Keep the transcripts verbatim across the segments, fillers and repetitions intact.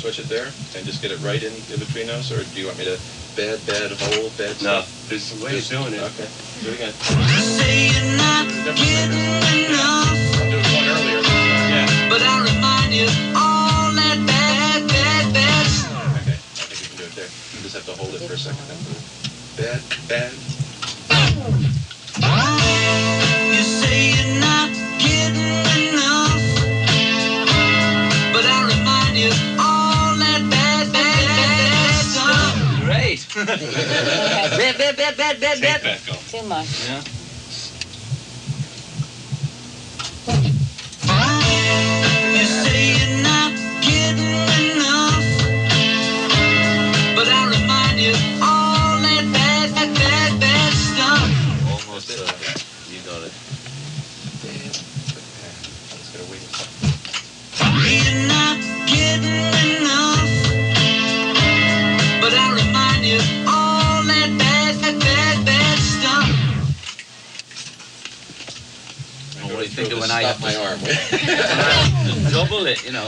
switch it there and just get it right in, in between those, or do you want me to bad, bad, whole, bad No, stuff? there's some way of doing it. Okay, do it again. Say you're not getting enough, I'll do it one earlier this time. Yeah. but I'll remind you all that bad, bad, bad. Okay, I think we can do it there. You just have to hold it for a second. Then. Bad, bad. You say you're not getting enough, but I'll remind you all that bad, bad, bad stuff. Great. Bad, bad, bad, bad, bad, Take bad. that, go. Too much. Yeah. You say you're not getting enough, but I'll remind you all that bad, bad, bad, bad stuff. Almost uh, you got it. I'm just gonna wait a second. You're not getting enough, but I'll remind you all that bad, bad, bad, bad stuff. I'm What do you gonna think throw of when this- I stop have my to- arm? Just double it, you know.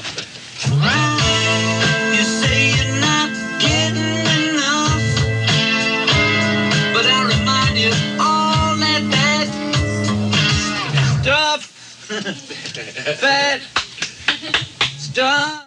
You say you're not getting enough, but I'll remind you all that bad. Stop! Bad! Stop!